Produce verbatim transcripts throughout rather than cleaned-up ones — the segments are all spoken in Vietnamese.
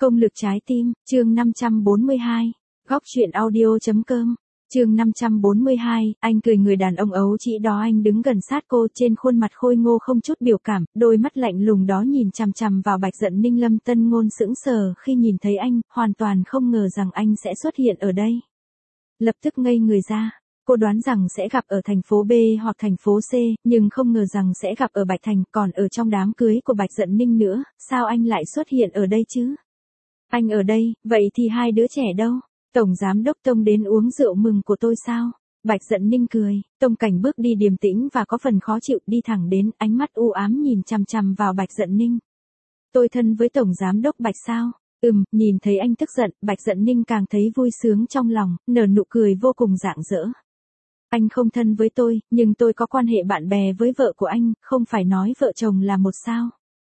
Công lực trái tim, chương năm trăm bốn mươi hai. Góc truyện audio.com. Chương năm trăm bốn mươi hai, anh cười người đàn ông ấu trĩ đó, anh đứng gần sát cô, trên khuôn mặt khôi ngô không chút biểu cảm, đôi mắt lạnh lùng đó nhìn chằm chằm vào Bạch Dận Ninh. Lâm Tân Ngôn sững sờ khi nhìn thấy anh, hoàn toàn không ngờ rằng anh sẽ xuất hiện ở đây. Lập tức ngây người ra. Cô đoán rằng sẽ gặp ở thành phố B hoặc thành phố C, nhưng không ngờ rằng sẽ gặp ở Bạch Thành, còn ở trong đám cưới của Bạch Dận Ninh nữa. Sao anh lại xuất hiện ở đây chứ? Anh ở đây, vậy thì hai đứa trẻ đâu? Tổng giám đốc Tông đến uống rượu mừng của tôi sao? Bạch Dận Ninh cười. Tông Cảnh bước đi điềm tĩnh và có phần khó chịu, đi thẳng đến, ánh mắt u ám nhìn chằm chằm vào Bạch Dận Ninh. Tôi thân với Tổng giám đốc Bạch sao? Ừm, nhìn thấy anh tức giận, Bạch Dận Ninh càng thấy vui sướng trong lòng, nở nụ cười vô cùng rạng rỡ. Anh không thân với tôi, nhưng tôi có quan hệ bạn bè với vợ của anh, không phải nói vợ chồng là một sao?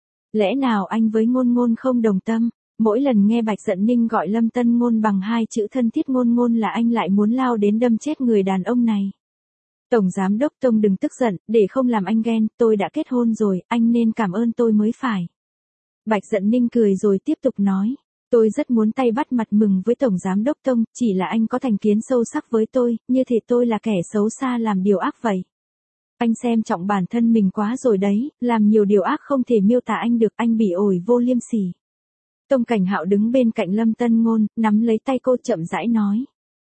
Lẽ nào anh với Ngôn Ngôn không đồng tâm? Mỗi lần nghe Bạch Dận Ninh gọi Lâm Tân Ngôn bằng hai chữ thân thiết Ngôn Ngôn là anh lại muốn lao đến đâm chết người đàn ông này. Tổng giám đốc Tông đừng tức giận, để không làm anh ghen, tôi đã kết hôn rồi, anh nên cảm ơn tôi mới phải. Bạch Dận Ninh cười rồi tiếp tục nói. Tôi rất muốn tay bắt mặt mừng với Tổng Giám đốc Tông, chỉ là anh có thành kiến sâu sắc với tôi, như thể tôi là kẻ xấu xa làm điều ác vậy. Anh xem trọng bản thân mình quá rồi đấy, làm nhiều điều ác không thể miêu tả anh được, anh bỉ ổi vô liêm sỉ. Tông Cảnh Hạo đứng bên cạnh Lâm Tân Ngôn, nắm lấy tay cô chậm rãi nói.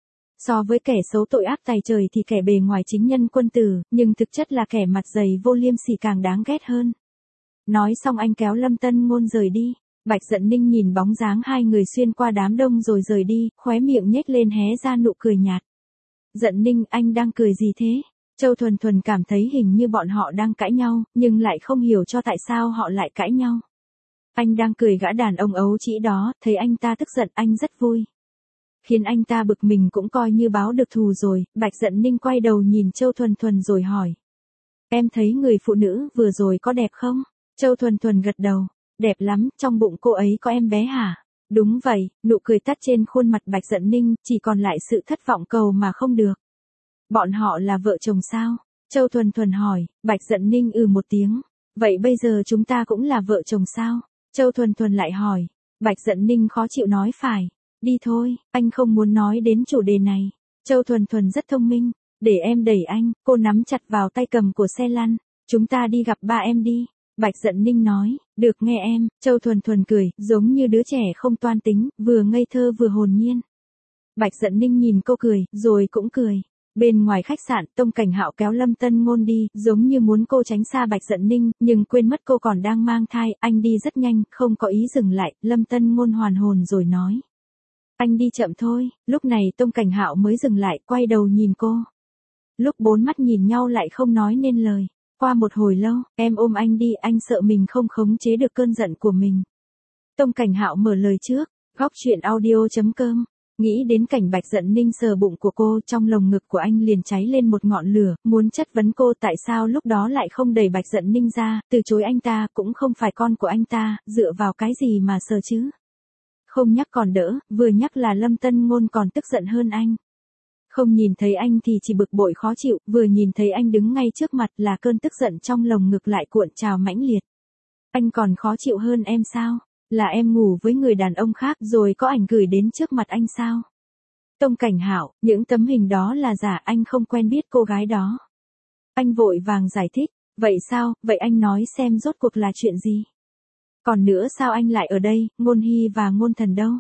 So với kẻ xấu tội ác tày trời thì kẻ bề ngoài chính nhân quân tử, nhưng thực chất là kẻ mặt dày vô liêm sỉ càng đáng ghét hơn. Nói xong anh kéo Lâm Tân Ngôn rời đi. Bạch Dận Ninh nhìn bóng dáng hai người xuyên qua đám đông rồi rời đi, khóe miệng nhếch lên hé ra nụ cười nhạt. Dận Ninh, anh đang cười gì thế? Châu Thuần Thuần cảm thấy hình như bọn họ đang cãi nhau, nhưng lại không hiểu cho tại sao họ lại cãi nhau. Anh đang cười gã đàn ông ấu trĩ đó, thấy anh ta tức giận anh rất vui. Khiến anh ta bực mình cũng coi như báo được thù rồi. Bạch Dận Ninh quay đầu nhìn Châu Thuần Thuần rồi hỏi. Em thấy người phụ nữ vừa rồi có đẹp không? Châu Thuần Thuần gật đầu. Đẹp lắm, trong bụng cô ấy có em bé hả? Đúng vậy, nụ cười tắt trên khuôn mặt Bạch Dận Ninh, chỉ còn lại sự thất vọng cầu mà không được. Bọn họ là vợ chồng sao? Châu Thuần Thuần hỏi. Bạch Dận Ninh ừ một tiếng. Vậy bây giờ chúng ta cũng là vợ chồng sao? Châu Thuần Thuần lại hỏi. Bạch Dận Ninh khó chịu nói phải. Đi thôi, anh không muốn nói đến chủ đề này. Châu Thuần Thuần rất thông minh. Để em đẩy anh, cô nắm chặt vào tay cầm của xe lăn. Chúng ta đi gặp ba em đi. Bạch Dận Ninh nói, được nghe em. Châu Thuần Thuần cười, giống như đứa trẻ không toan tính, vừa ngây thơ vừa hồn nhiên. Bạch Dận Ninh nhìn cô cười, rồi cũng cười. Bên ngoài khách sạn, Tông Cảnh Hạo kéo Lâm Tân Ngôn đi, giống như muốn cô tránh xa Bạch Dận Ninh, nhưng quên mất cô còn đang mang thai, anh đi rất nhanh, không có ý dừng lại. Lâm Tân Ngôn hoàn hồn rồi nói. Anh đi chậm thôi. Lúc này Tông Cảnh Hạo mới dừng lại, quay đầu nhìn cô. Lúc bốn mắt nhìn nhau lại không nói nên lời. Qua một hồi lâu, em ôm anh đi, anh sợ mình không khống chế được cơn giận của mình. Tông Cảnh Hạo mở lời trước. Góc truyện audio.com. Nghĩ đến cảnh Bạch Dận Ninh sờ bụng của cô, trong lồng ngực của anh liền cháy lên một ngọn lửa, muốn chất vấn cô tại sao lúc đó lại không đẩy Bạch Dận Ninh ra, từ chối anh ta, cũng không phải con của anh ta, dựa vào cái gì mà sờ chứ. Không nhắc còn đỡ, vừa nhắc là Lâm Tân Ngôn còn tức giận hơn anh. Không nhìn thấy anh thì chỉ bực bội khó chịu, vừa nhìn thấy anh đứng ngay trước mặt là cơn tức giận trong lồng ngực lại cuộn trào mãnh liệt. Anh còn khó chịu hơn em sao? Là em ngủ với người đàn ông khác rồi có ảnh gửi đến trước mặt anh sao? Tông Cảnh Hạo, những tấm hình đó là giả, anh không quen biết cô gái đó. Anh vội vàng giải thích, vậy sao, vậy anh nói xem rốt cuộc là chuyện gì? Còn nữa sao anh lại ở đây, Ngôn Hy và Ngôn Thần đâu?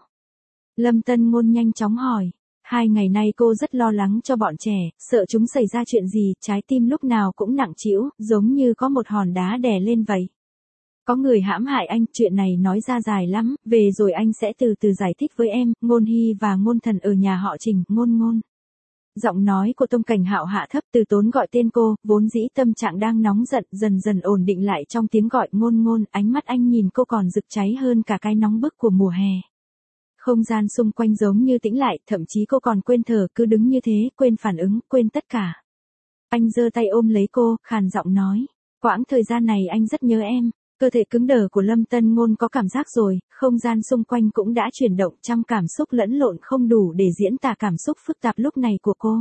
Lâm Tân Ngôn nhanh chóng hỏi. Hai ngày nay cô rất lo lắng cho bọn trẻ, sợ chúng xảy ra chuyện gì, trái tim lúc nào cũng nặng trĩu, giống như có một hòn đá đè lên vậy. Có người hãm hại anh, chuyện này nói ra dài lắm, về rồi anh sẽ từ từ giải thích với em. Ngôn Hy và Ngôn Thần ở nhà họ Trình, Ngôn Ngôn. Giọng nói của Tông Cảnh Hạo hạ thấp, Từ Tốn gọi tên cô, vốn dĩ tâm trạng đang nóng giận, dần dần ổn định lại trong tiếng gọi Ngôn Ngôn, ánh mắt anh nhìn cô còn rực cháy hơn cả cái nóng bức của mùa hè. Không gian xung quanh giống như tĩnh lại, thậm chí cô còn quên thở, cứ đứng như thế, quên phản ứng, quên tất cả. Anh giơ tay ôm lấy cô, khàn giọng nói, quãng thời gian này anh rất nhớ em. Cơ thể cứng đờ của Lâm Tân Ngôn có cảm giác rồi, không gian xung quanh cũng đã chuyển động, trăm cảm xúc lẫn lộn không đủ để diễn tả cảm xúc phức tạp lúc này của cô.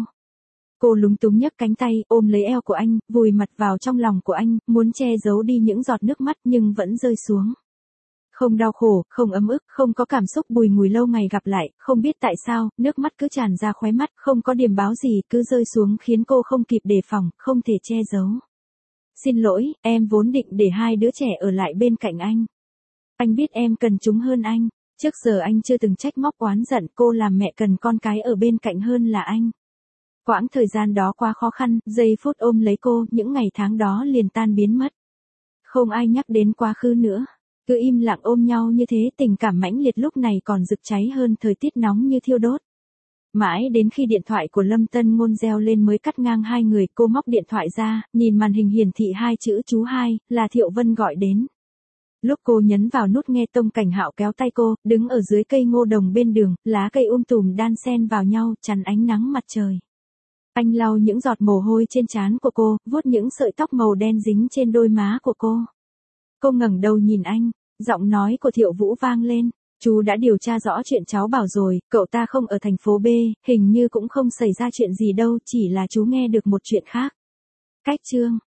Cô lúng túng nhấc cánh tay, ôm lấy eo của anh, vùi mặt vào trong lòng của anh, muốn che giấu đi những giọt nước mắt nhưng vẫn rơi xuống. Không đau khổ, không ấm ức, không có cảm xúc bùi ngùi lâu ngày gặp lại, không biết tại sao, nước mắt cứ tràn ra khóe mắt, không có điềm báo gì, cứ rơi xuống khiến cô không kịp đề phòng, không thể che giấu. Xin lỗi, em vốn định để hai đứa trẻ ở lại bên cạnh anh. Anh biết em cần chúng hơn anh. Trước giờ anh chưa từng trách móc oán giận cô, làm mẹ cần con cái ở bên cạnh hơn là anh. Quãng thời gian đó quá khó khăn, giây phút ôm lấy cô, những ngày tháng đó liền tan biến mất. Không ai nhắc đến quá khứ nữa. Cứ im lặng ôm nhau như thế, tình cảm mãnh liệt lúc này còn rực cháy hơn thời tiết nóng như thiêu đốt. Mãi đến khi điện thoại của Lâm Tân Ngôn reo lên mới cắt ngang hai người, cô móc điện thoại ra, nhìn màn hình hiển thị hai chữ chú hai, là Thiệu Vân gọi đến. Lúc cô nhấn vào nút nghe, Tông Cảnh Hạo kéo tay cô, đứng ở dưới cây ngô đồng bên đường, lá cây um tùm đan xen vào nhau, chắn ánh nắng mặt trời. Anh lau những giọt mồ hôi trên trán của cô, vuốt những sợi tóc màu đen dính trên đôi má của cô. Cô ngẩng đầu nhìn anh, giọng nói của Thiệu Vũ vang lên. Chú đã điều tra rõ chuyện cháu bảo rồi, cậu ta không ở thành phố B, hình như cũng không xảy ra chuyện gì đâu, chỉ là chú nghe được một chuyện khác. Cách chương